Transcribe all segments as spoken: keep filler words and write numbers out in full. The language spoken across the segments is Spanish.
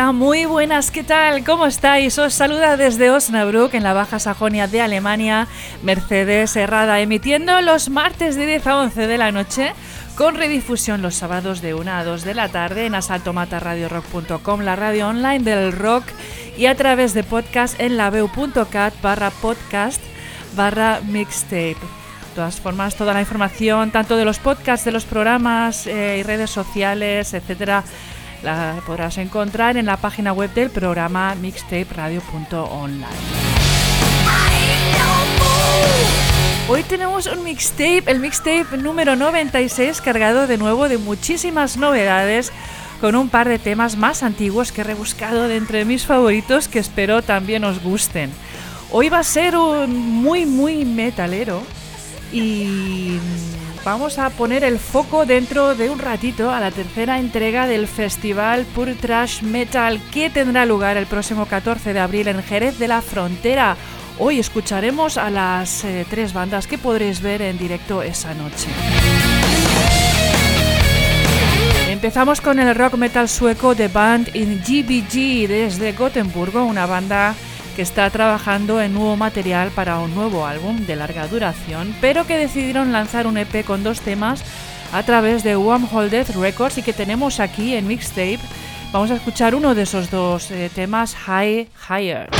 Hola, muy buenas, ¿qué tal? ¿Cómo estáis? Os saluda desde Osnabrück, en la Baja Sajonia de Alemania, Mercedes Herrada, emitiendo los martes de diez a once de la noche, con redifusión los sábados de una a dos de la tarde en asalto mata radio rock punto com, la radio online del rock, y a través de podcast en laveu punto cat barra podcast barra mixtape. De todas formas, toda la información, tanto de los podcasts, de los programas eh, y redes sociales, etcétera, la podrás encontrar en la página web del programa mixtape radio punto online. Hoy tenemos un mixtape, el mixtape número noventa y seis, cargado de nuevo de muchísimas novedades, con un par de temas más antiguos que he rebuscado de entre mis favoritos, que espero también os gusten. Hoy va a ser un muy muy metalero y vamos a poner el foco dentro de un ratito a la tercera entrega del festival Pure Trash Metal, que tendrá lugar el próximo catorce de abril en Jerez de la Frontera. Hoy escucharemos a las eh, tres bandas que podréis ver en directo esa noche. Empezamos con el rock metal sueco The Band in G B G desde Gotemburgo, una banda que está trabajando en nuevo material para un nuevo álbum de larga duración, pero que decidieron lanzar un E P con dos temas a través de Wormhole Death Records y que tenemos aquí en Mixtape. Vamos a escuchar uno de esos dos eh, temas, High Higher.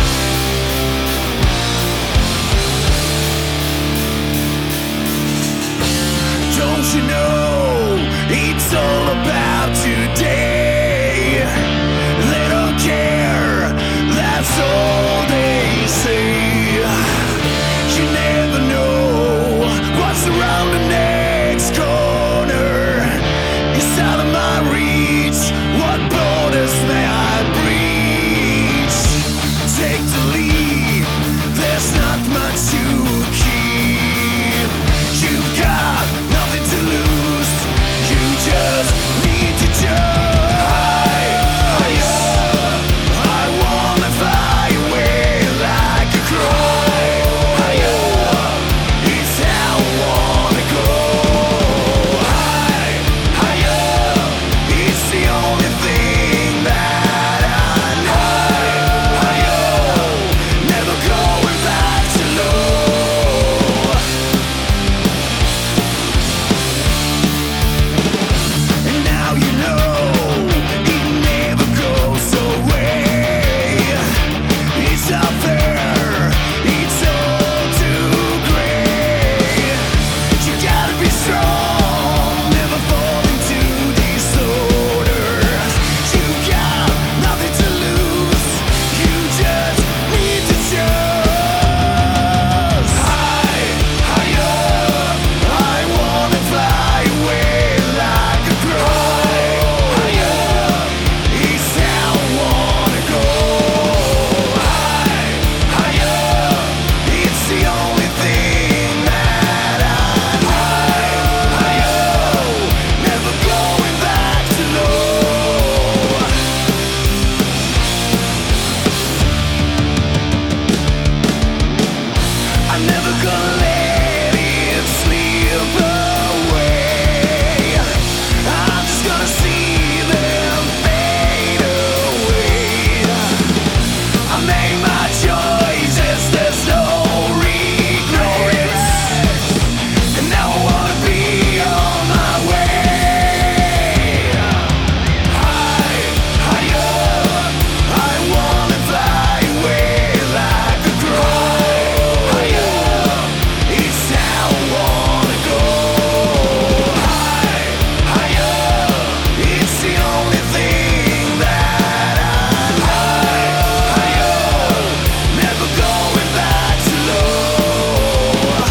Don't you know it's all about today? They don't care, that's all they say. You never know what's around the next corner. It's out of my reach, what borders may I breach? Take the lead, there's not much to keep. You've got nothing to lose, you just need to die. Higher, I wanna fly away like a crow. Higher, it's how I wanna go. High, higher, it's the only thing that I know. Higher, never going back to low. And now you know it never goes away. It's out there, it's all too gray. You gotta be strong, never fall into disorders. You got nothing to lose, you just need to choose. High, higher, I wanna fly away like a crow. Higher, it's how I wanna go. High, higher, it's the only thing that I know. Higher, never going back to low. I'm never gonna let it slip away. I'm just gonna see them fade away. I made my choices, there's no regrets. And now I wanna be on my way. High, higher, I wanna fly away like a crow. Higher, it's how I wanna go. High, higher, it's the only thing that I know. Higher, never going back to low.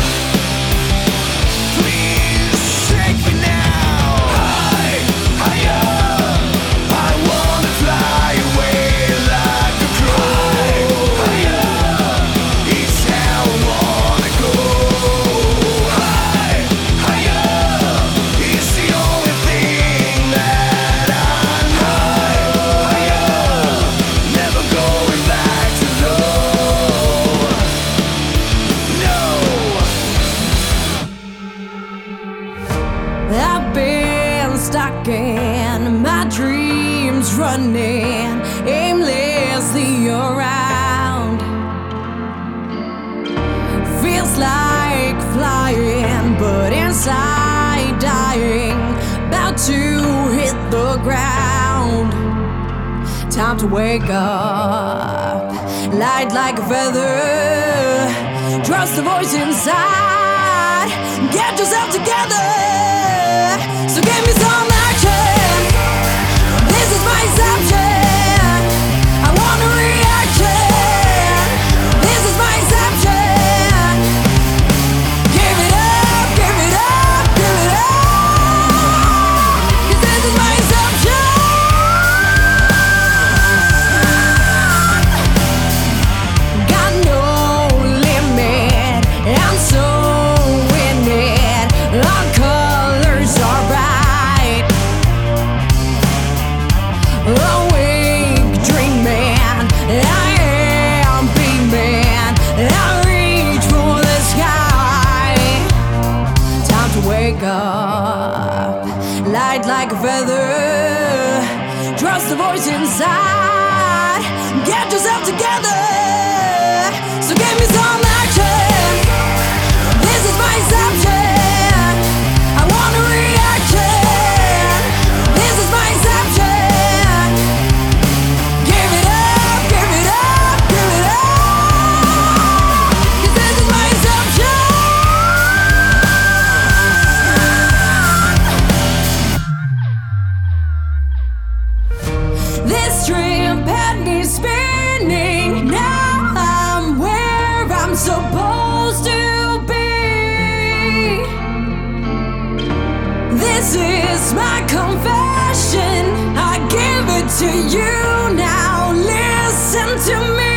Please take me now. High, higher, I wanna fly away like a crow. Higher, it's how I wanna go. High, higher, it's the only thing that I know. Higher, never going back to low. No. I've been stuck in my dreams, running in Time to wake up, light like a feather. Trust the voice inside. Get yourself together. So give me some action. This is my exception. I want a reaction. This is my exception. Give it up, give it up, give it up. 'Cause this is my exception. Got no limit. I'm so in it. Our colors are bright. Awake, dreaming. I am beaming. I reach for the sky. Time to wake up, light like a feather. Trust the voice inside. Get yourself together. So give me some action. This is my exception. I want a reaction. This is my exception. Give it up, give it up, give it up. 'Cause this is my exception. This trip had me spinning. Now I'm where I'm supposed to be. This is my confession. I give it to you now. Listen to me.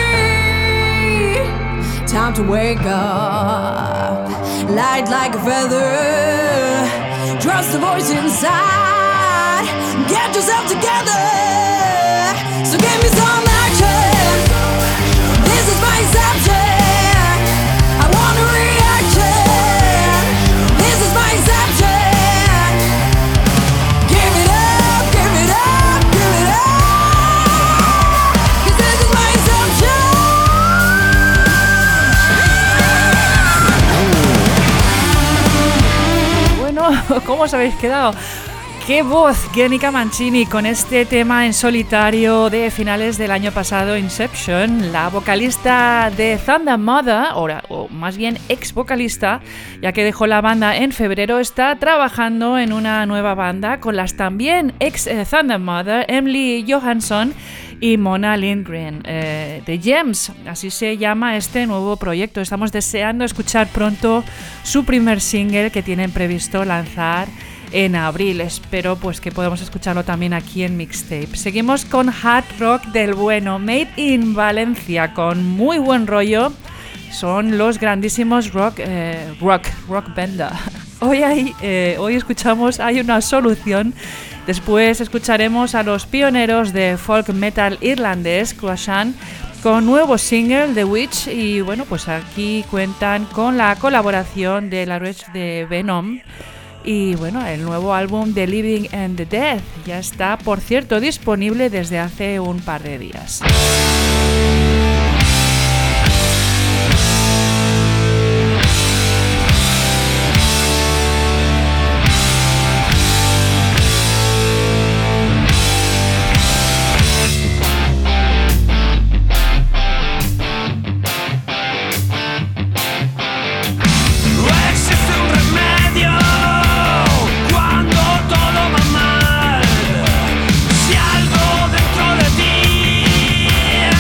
Time to wake up, light like a feather. Trust the voice inside. Get yourself together. So give me some action. This is my exception. I want a reaction. This is my exception. Give it up, give it up, give it up. 'Cause this is my exception. Bueno, ¿cómo os habéis quedado? ¡Qué voz! Guernica Mancini con este tema en solitario de finales del año pasado, Inception. La vocalista de Thunder Mother, o, o más bien ex vocalista, ya que dejó la banda en febrero, está trabajando en una nueva banda con las también ex eh, Thunder Mother, Emily Johansson y Mona Lindgren. Eh, The Gems, así se llama este nuevo proyecto. Estamos deseando escuchar pronto su primer single que tienen previsto lanzar en abril. Espero pues que podamos escucharlo también aquí en Mixtape. Seguimos con hard rock del bueno, Made in Valencia, con muy buen rollo. Son los grandísimos rock eh, rock rock banda. Hoy hay, eh, hoy escuchamos Hay una solución. Después escucharemos a los pioneros de folk metal irlandés, Croissant, con nuevo single The Witch. Y bueno, pues aquí cuentan con la colaboración de la Rage de Venom. Y bueno, el nuevo álbum The Living and the Dead ya está, por cierto, disponible desde hace un par de días. Cuando todo va mal, si algo dentro de ti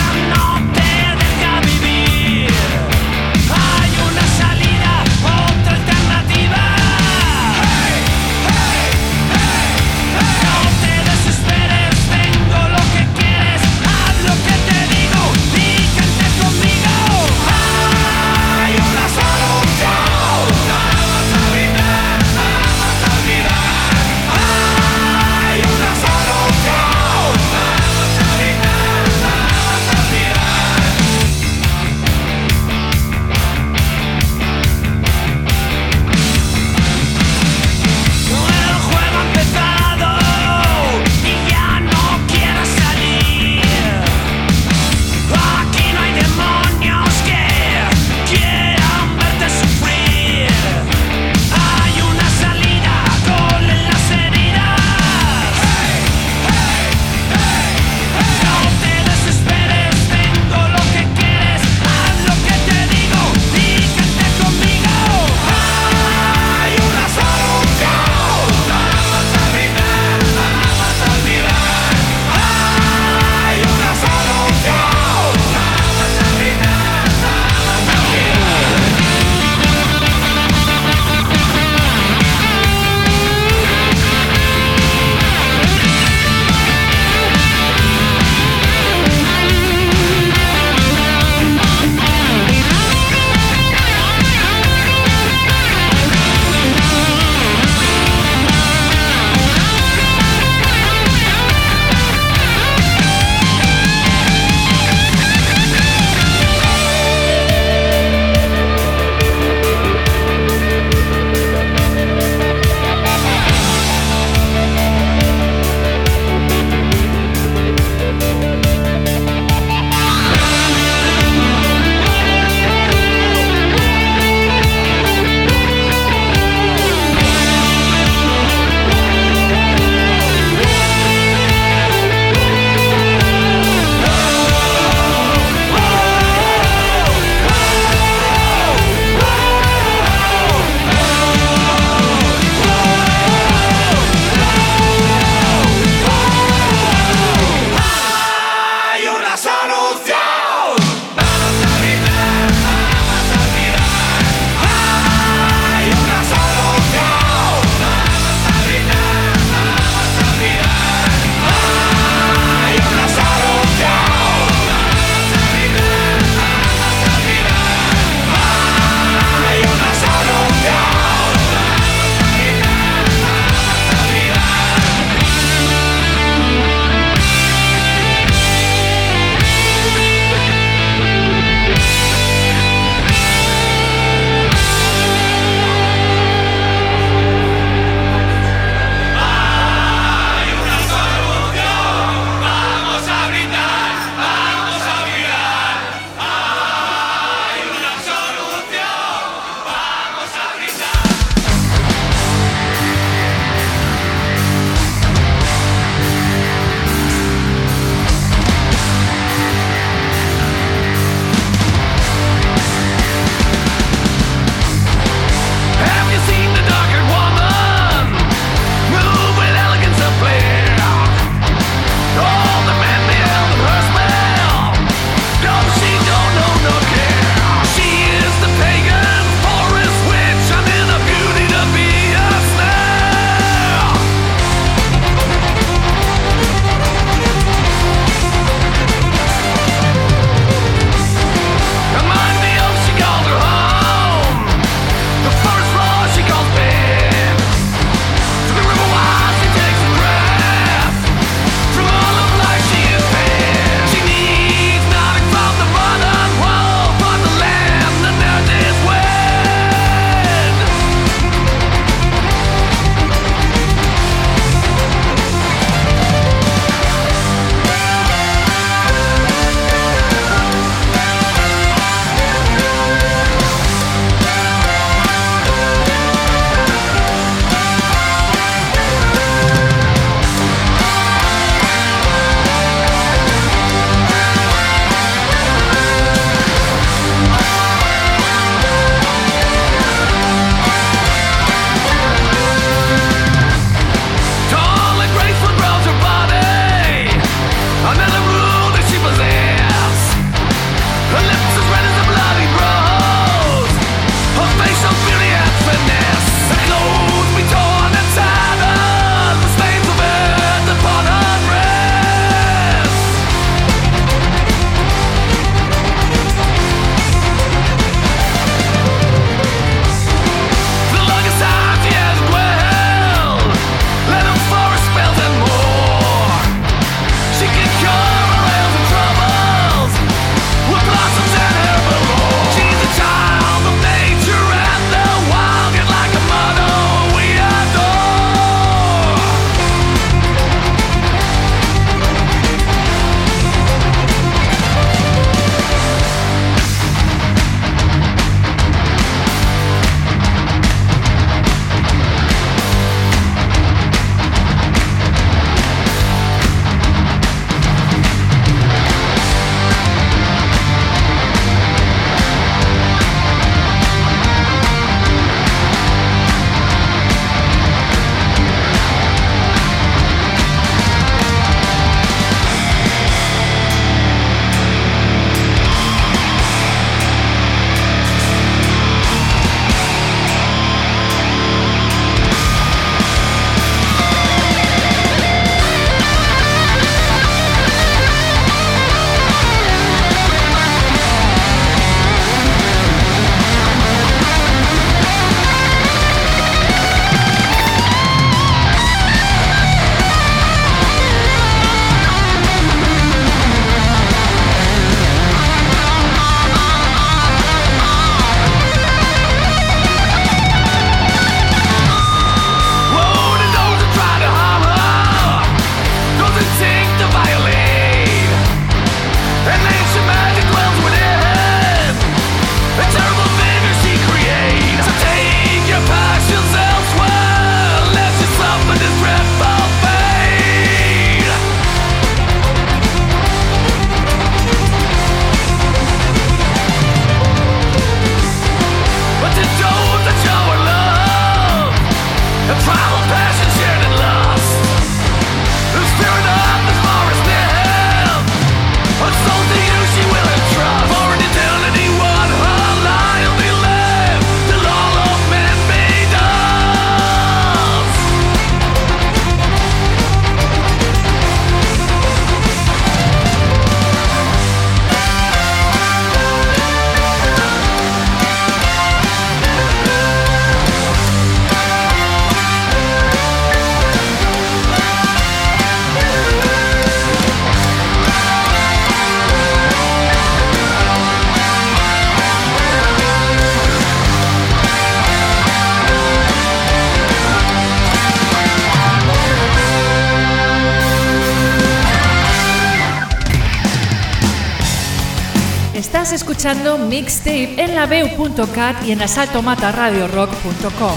Estás escuchando Mixtape en la veu punto cat y en asalto mata radio rock punto com.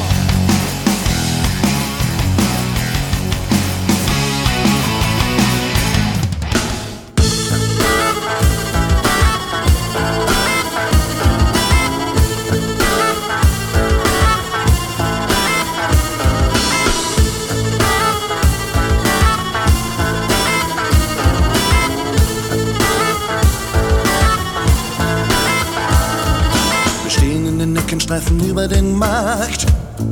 Streifen über den Markt.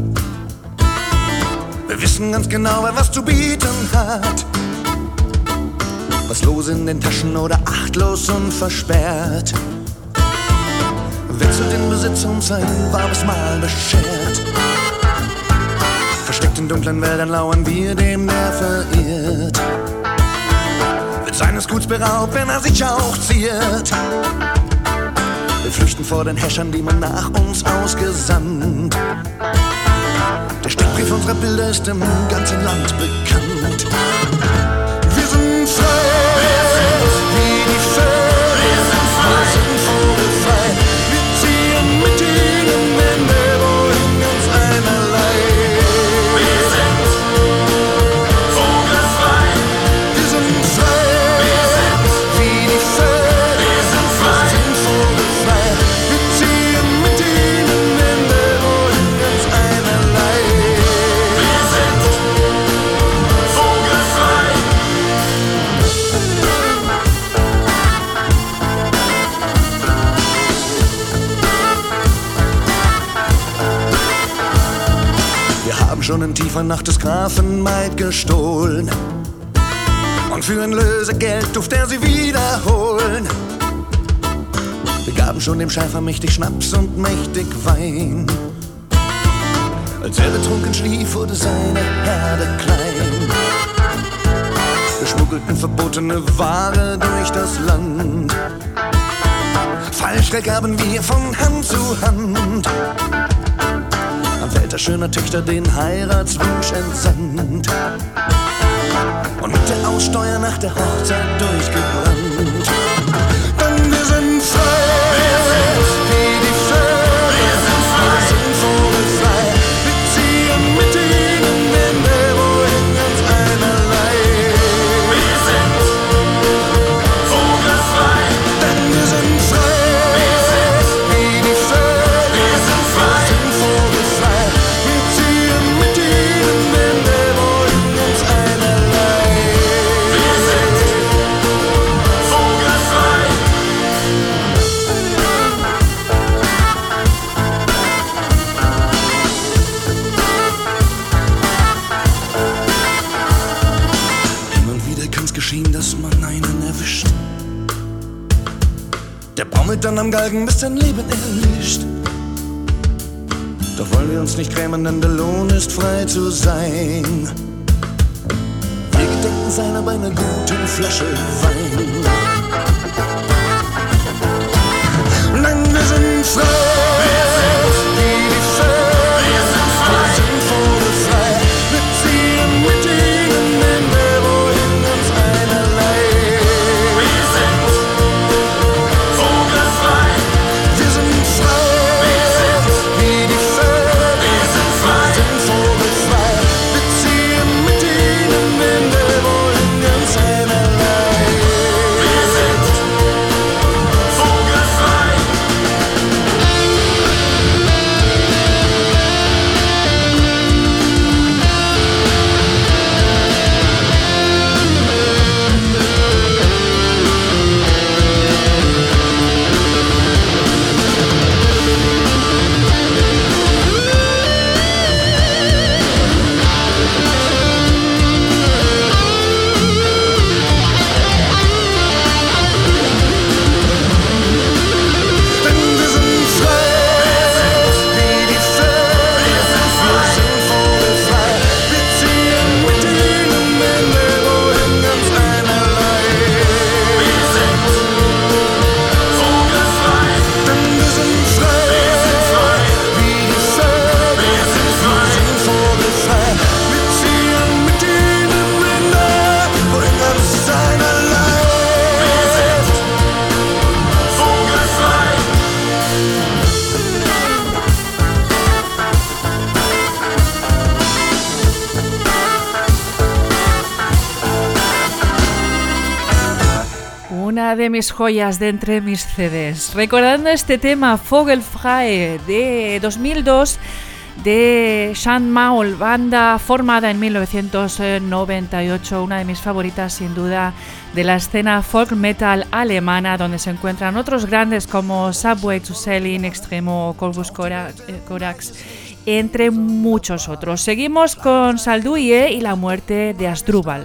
Wir wissen ganz genau, wer was zu bieten hat. Was los in den Taschen oder achtlos und versperrt. Wechselt den Besitzer und sein warmes Mahl beschert. Versteckt in dunklen Wäldern lauern wir dem, der verirrt. Wird seines Guts beraubt, wenn er sich auch ziert. Wir flüchten vor den Häschern, die man nach uns ausgesandt. Der Steckbrief unserer Bilder ist im ganzen Land bekannt. Wir sind frei, wir sind wie die Vögel, wir sind frei, wir sind vogelfrei. Wir ziehen mit ihnen, denn wir wollen ganz einerlei. Wir sind vogelfrei, wir sind frei, wir sind wie die Vögel, wir sind frei, wir sind vogelfrei. Wir ziehen mit ihnen, denn wir wollen ganz einerlei. Wir sind vogelfrei. Wir haben schon in tiefer Nacht des Grafen Maid gestohlen und für ein Lösegeld durfte er sie wiederholen. Wir gaben schon dem Schäfer mächtig Schnaps und mächtig Wein. Als er betrunken schlief, wurde seine Herde klein. Wir schmuggelten verbotene Ware durch das Land. Fallschreck haben wir von Hand zu Hand. Am Feld der schöner Töchter den Heiratswunsch entsandt. Und mit der Aussteuer nach der Hochzeit durchgebrannt. Denn wir sind frei, wir sind wie die Vögel, wir sind frei, wir sind vogelfrei. Wir ziehen mit ihnen, denn wir wollen ganz einerlei. Wir sind vogelfrei, denn wir sind frei, wir sind wie die Vögel, wir sind frei, wir sind vogelfrei. Wir ziehen mit ihnen, denn wir wollen ganz einerlei. Wir sind vogelfrei. Immer wieder kann's geschehen, dass man einen erwischt. Der baumelt dann am Galgen, bis sein Leben erlischt. Doch wollen wir uns nicht grämen, denn der Lohn ist frei zu sein. Wir gedenken seiner bei einer guten Flasche Wein. Nein, wir sind frei, wir sind wie die Vögel, wir sind frei, wir sind vogelfrei. Wir ziehen mit ihnen, denn wir wollen ganz einerlei. Wir sind vogelfrei, wir sind frei, wir sind wie die Vögel, wir sind frei, wir sind vogelfrei. Wir ziehen mit ihnen, denn wir wollen ganz einerlei. Wir una de mis joyas de entre mis C Ds. Recordando este tema Vogelfrei de dos mil dos de Jean Maul, banda formada en mil novecientos noventa y ocho, una de mis favoritas sin duda de la escena folk metal alemana, donde se encuentran otros grandes como Subway to Selling, Extremo o Corvus Corax, entre muchos otros. Seguimos con Salduie y la muerte de Asdrúbal.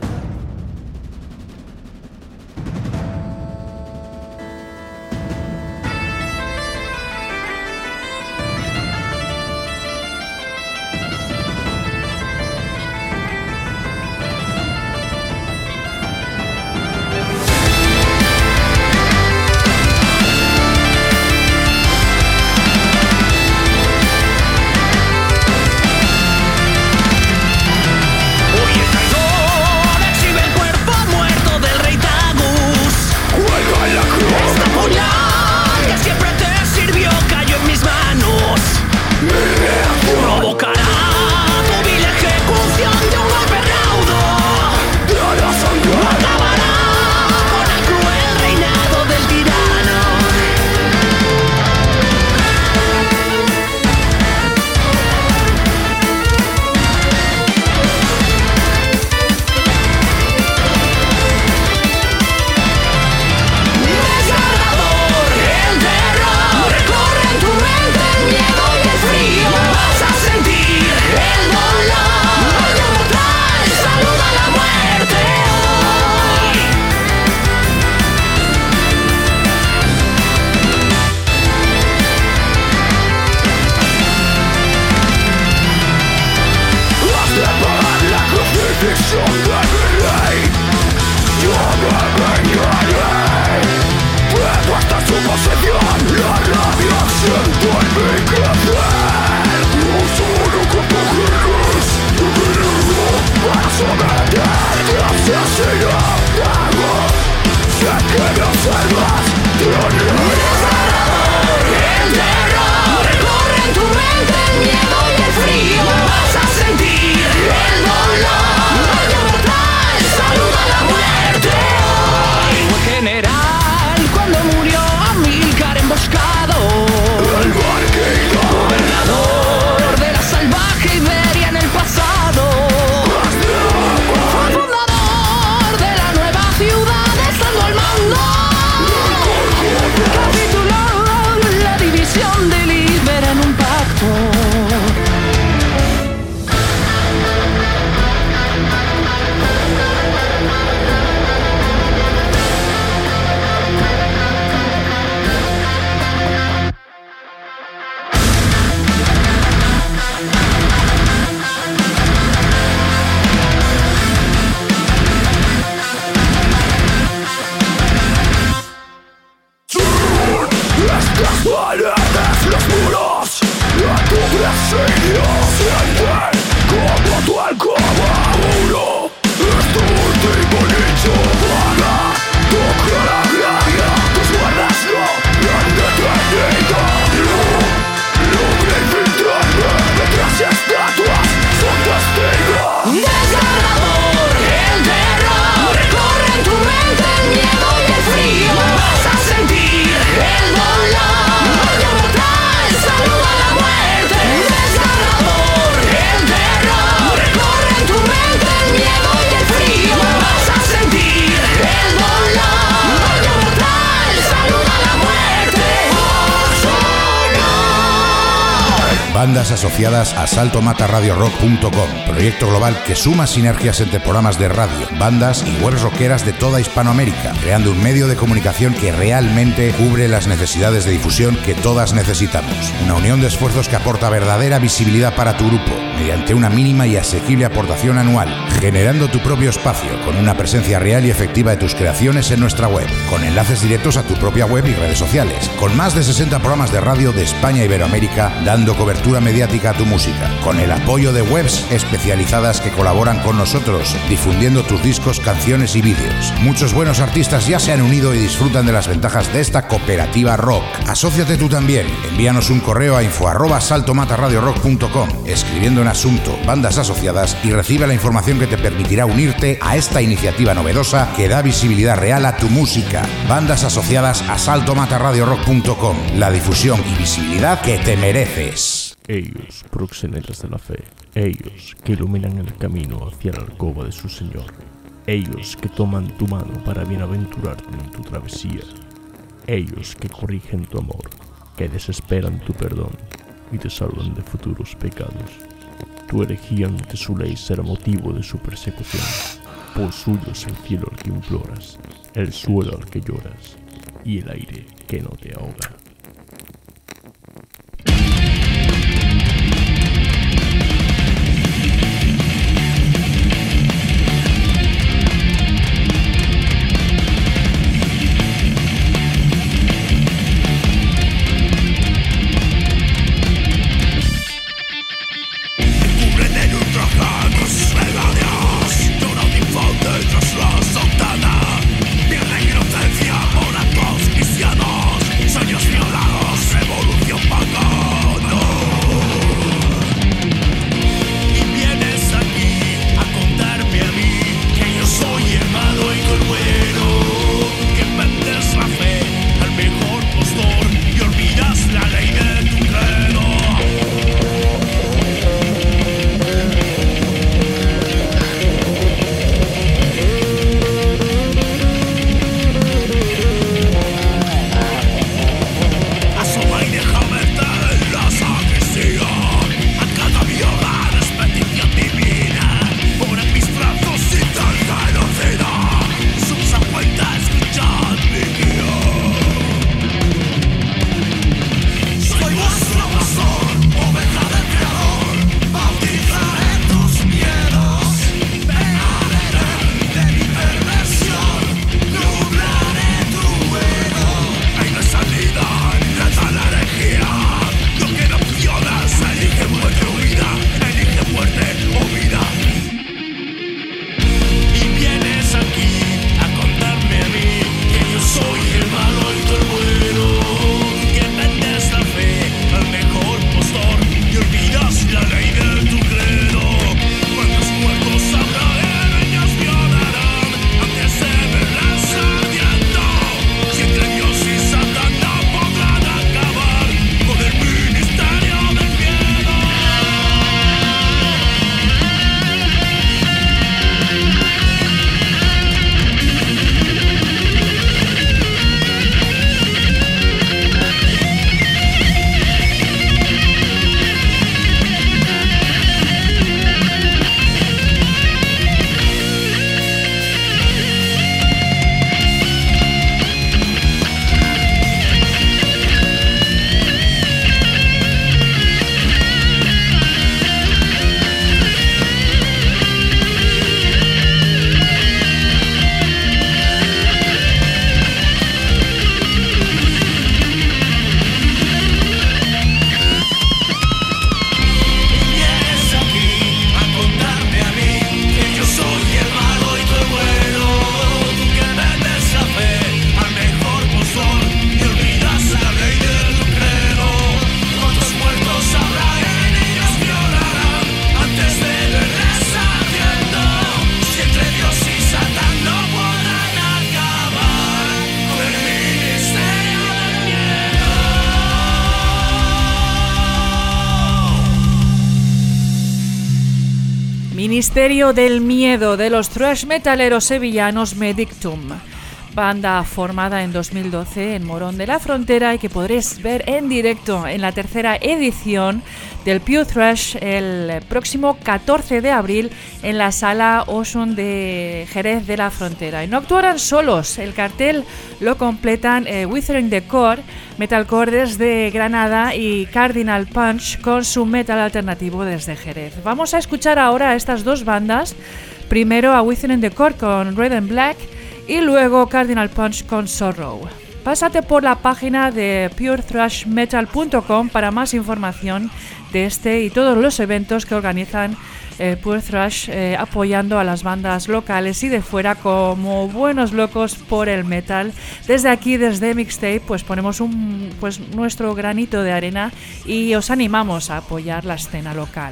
Bandas asociadas a salto mata radio rock punto com, proyecto global que suma sinergias entre programas de radio, bandas y webs rockeras de toda Hispanoamérica, creando un medio de comunicación que realmente cubre las necesidades de difusión que todas necesitamos. Una unión de esfuerzos que aporta verdadera visibilidad para tu grupo, mediante una mínima y asequible aportación anual, generando tu propio espacio con una presencia real y efectiva de tus creaciones en nuestra web, con enlaces directos a tu propia web y redes sociales, con más de sesenta programas de radio de España e Iberoamérica, dando cobertura cobertura mediática a tu música, con el apoyo de webs especializadas que colaboran con nosotros, difundiendo tus discos, canciones y vídeos. Muchos buenos artistas ya se han unido y disfrutan de las ventajas de esta cooperativa rock. Asóciate tú también. Envíanos un correo a info arroba saltomatarradiorock punto com, escribiendo en asunto bandas asociadas, y recibe la información que te permitirá unirte a esta iniciativa novedosa que da visibilidad real a tu música. Bandas asociadas a saltomatarradiorock punto com, la difusión y visibilidad que te mereces. Ellos, proxenetas de la fe, ellos que iluminan el camino hacia la alcoba de su Señor, ellos que toman tu mano para bienaventurarte en tu travesía, ellos que corrigen tu amor, que desesperan tu perdón y te salvan de futuros pecados. Tu herejía ante su ley será motivo de su persecución, por suyo es el cielo al que imploras, el suelo al que lloras y el aire que no te ahoga. Ministerio del Miedo de los thrash metaleros sevillanos Medictum, banda formada en dos mil doce en Morón de la Frontera y que podréis ver en directo en la tercera edición del Pure Thrash el próximo catorce de abril en la Sala Osun de Jerez de la Frontera. Y no actuarán solos, el cartel lo completan eh, Withering the Core, metalcore desde Granada, y Cardinal Punch con su metal alternativo desde Jerez. Vamos a escuchar ahora a estas dos bandas, primero a Withering the Core con Red and Black y luego Cardinal Punch con Sorrow. pásate por la página de pure thrash metal punto com para más información de este y todos los eventos que organizan eh, Pure Thrash, eh, apoyando a las bandas locales y de fuera como buenos locos por el metal. Desde aquí, desde Mixtape, pues ponemos un, pues nuestro granito de arena y os animamos a apoyar la escena local.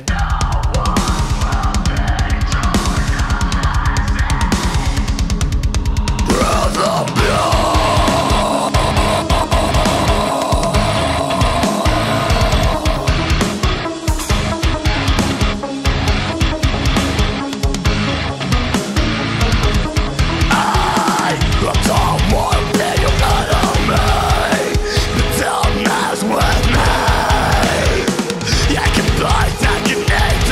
I can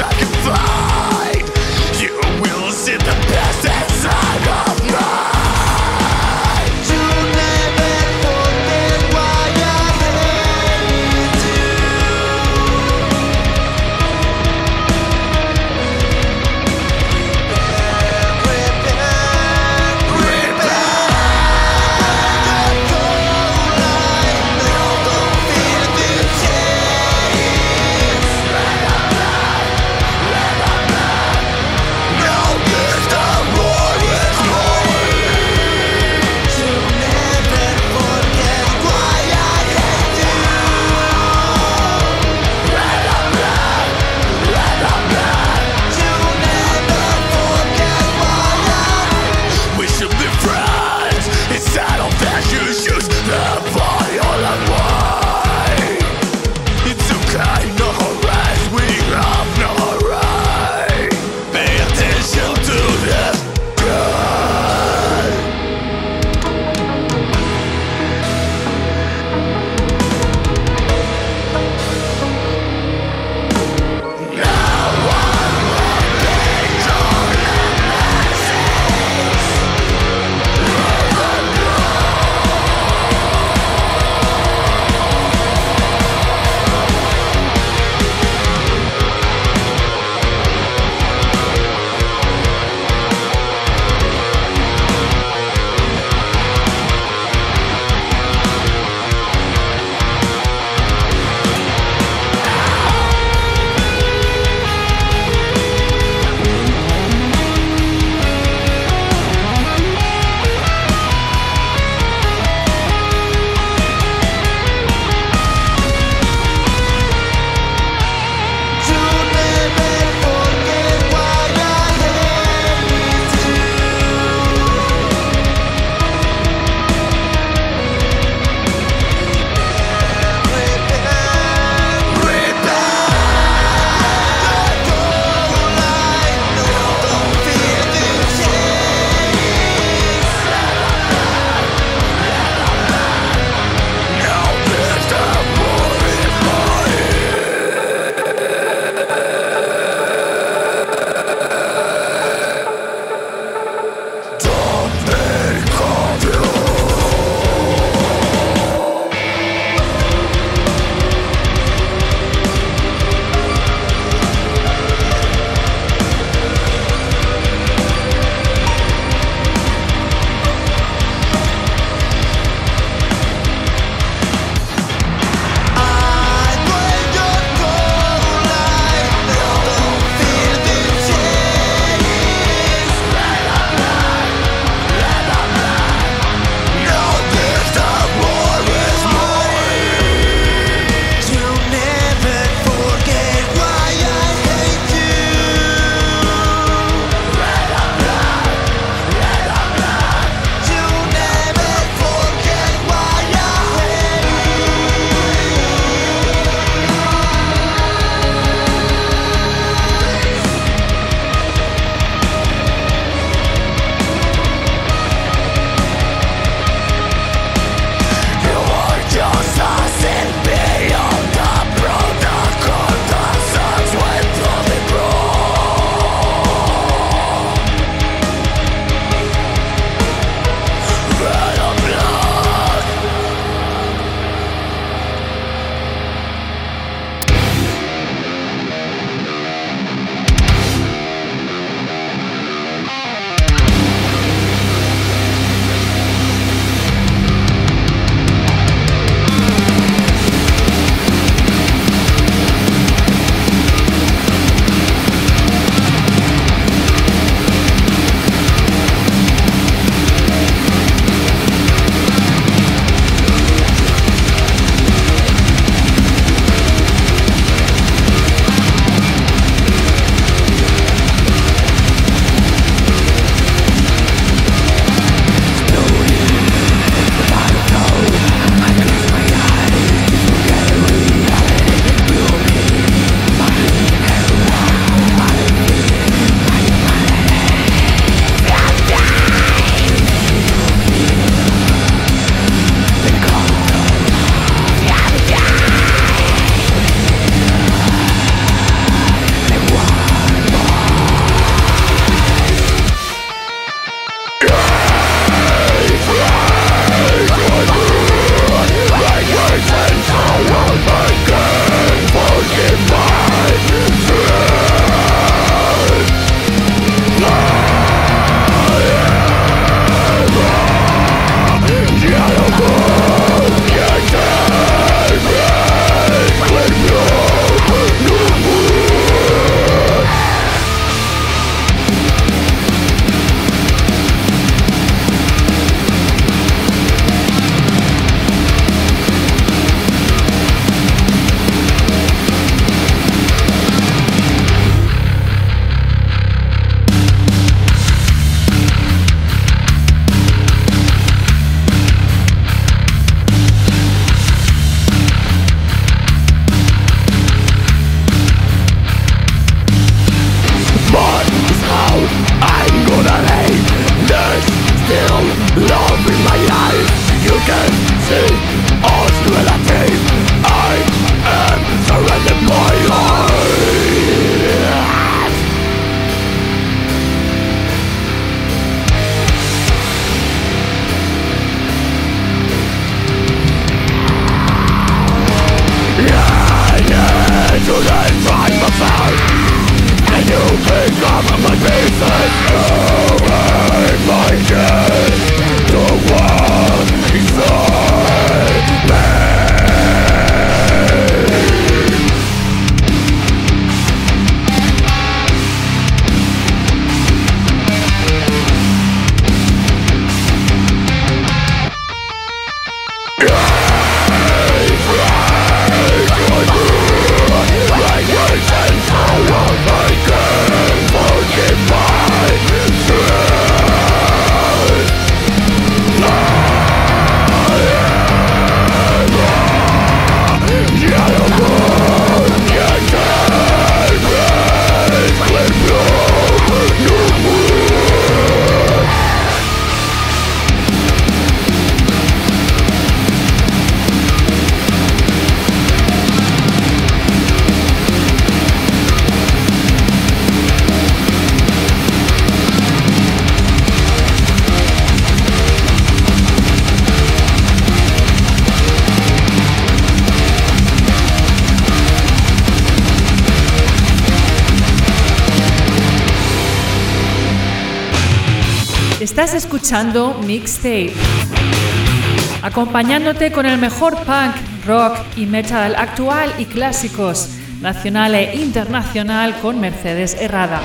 Estás escuchando Mixtape, acompañándote con el mejor punk, rock y metal actual y clásicos, nacional e internacional con Mercedes Herrada.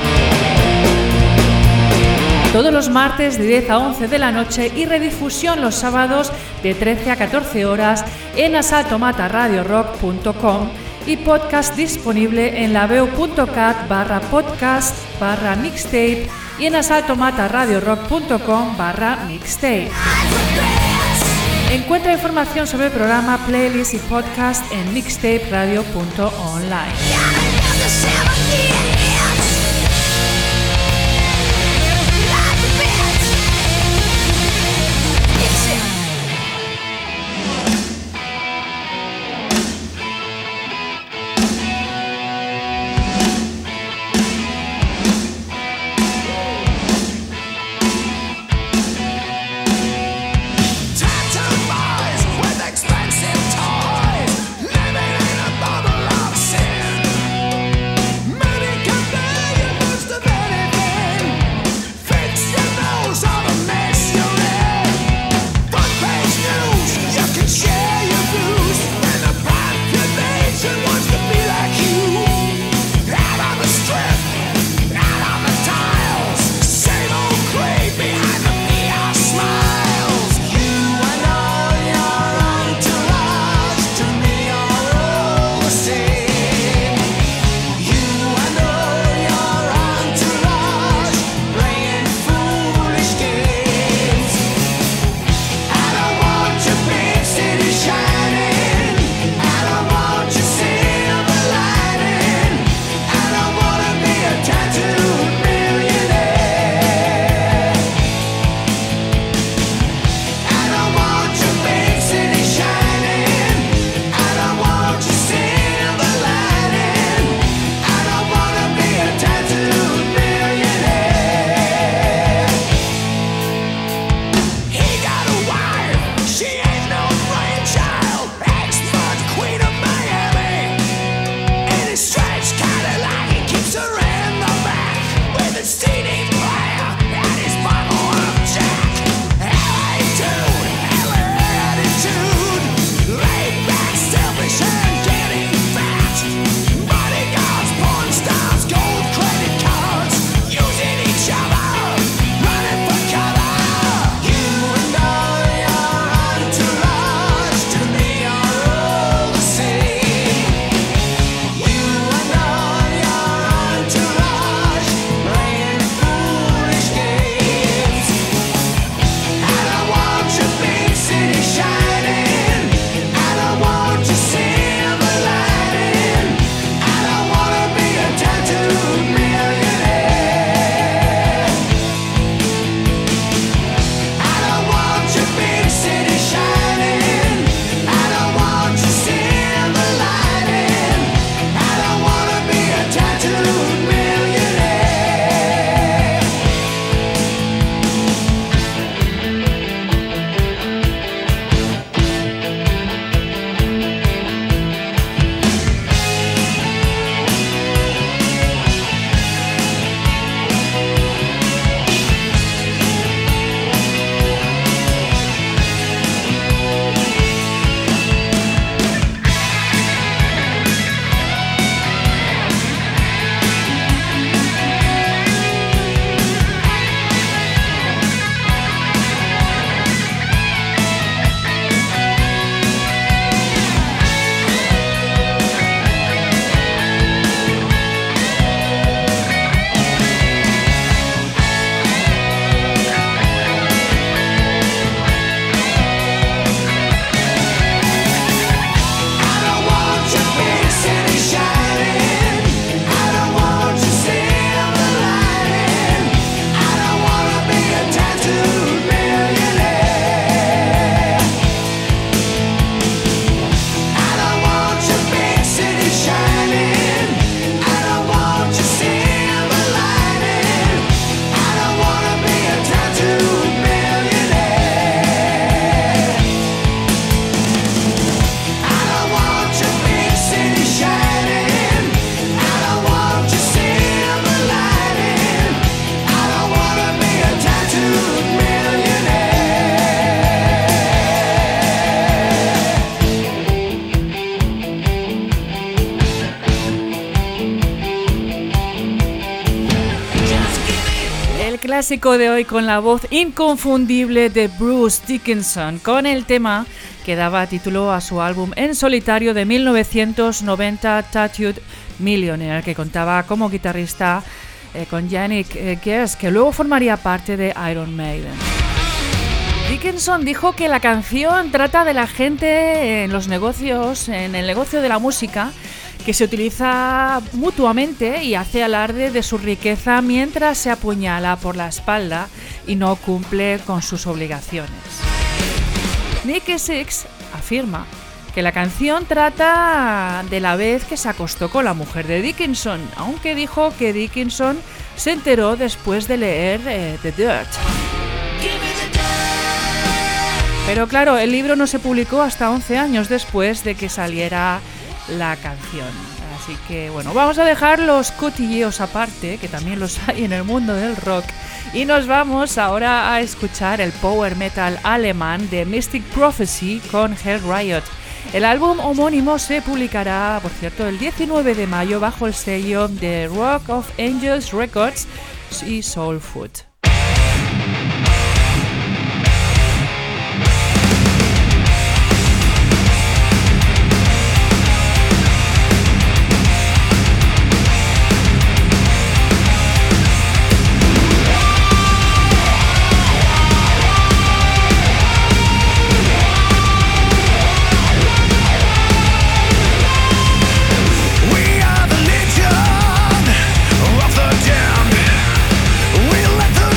Todos los martes de diez a once de la noche y redifusión los sábados de trece a catorce horas en asalto mata radio rock punto com y podcast disponible en laveu.cat barra podcast barra mixtape y en asalto mata radio rock punto com barra mixtape. Encuentra información sobre el programa, playlist y podcast en mixtape radio punto online. Living in a bubble of sin. Many clásico de hoy con la voz inconfundible de Bruce Dickinson, con el tema que daba título a su álbum en solitario de mil novecientos noventa, Tattooed Millionaire, que contaba como guitarrista eh, con Yannick eh, Gers, que luego formaría parte de Iron Maiden. Dickinson dijo que la canción trata de la gente en los negocios, en el negocio de la música, que se utiliza mutuamente y hace alarde de su riqueza mientras se apuñala por la espalda y no cumple con sus obligaciones. Nikki Sixx afirma que la canción trata de la vez que se acostó con la mujer de Dickinson, aunque dijo que Dickinson se enteró después de leer eh, The Dirt. Pero claro, el libro no se publicó hasta once años después de que saliera la canción. Así que bueno, vamos a dejar los cotilleos aparte, que también los hay en el mundo del rock, y nos vamos ahora a escuchar el power metal alemán de Mystic Prophecy con Hell Riot. El álbum homónimo se publicará, por cierto, el diecinueve de mayo bajo el sello de Rock of Angels Records y Soul Food. We are the legion of the damned. We let the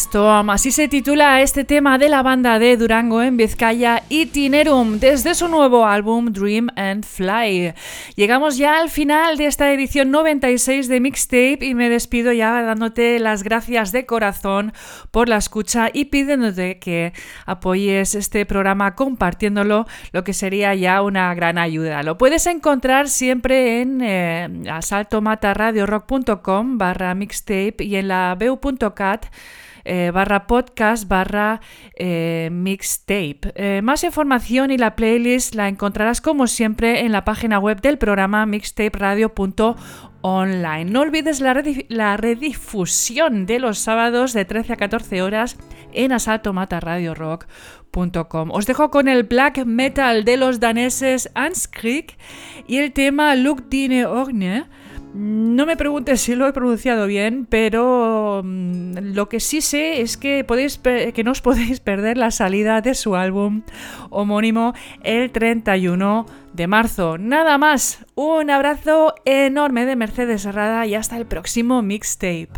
Storm, así se titula este tema de la banda de Durango en Vizcaya, Itinerum, desde su nuevo álbum Dream and Fly. Llegamos ya al final de esta edición noventa y seis de Mixtape y me despido ya dándote las gracias de corazón por la escucha y pidiéndote que apoyes este programa compartiéndolo, lo que sería ya una gran ayuda. Lo puedes encontrar siempre en eh, asaltomataradiorock.com barra mixtape y en la veu punto cat Eh, barra podcast barra eh, mixtape. Eh, más información y la playlist la encontrarás como siempre en la página web del programa mixtaperadio punto online. No olvides la, redif- la redifusión de los sábados de trece a catorce horas en asalto mata radio rock punto com. Os dejo con el black metal de los daneses Anskrik y el tema Look Dine Orgne. No me preguntes si lo he pronunciado bien, pero mmm, lo que sí sé es que, podéis pe- que no os podéis perder la salida de su álbum homónimo el treinta y uno de marzo. Nada más, un abrazo enorme de Mercedes Herrada y hasta el próximo Mixtape.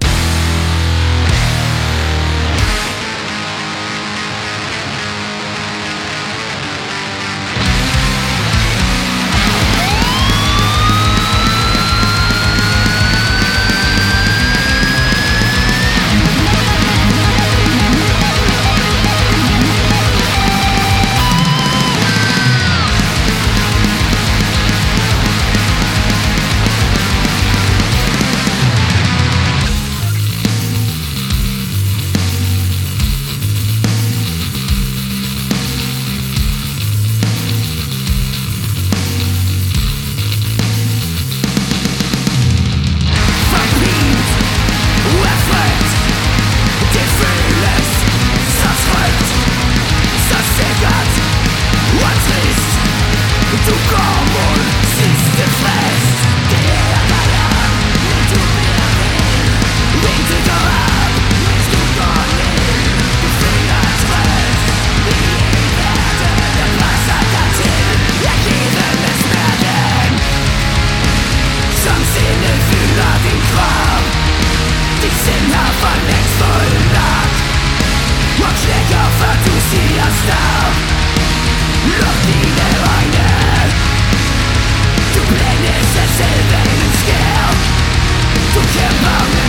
Du kämpar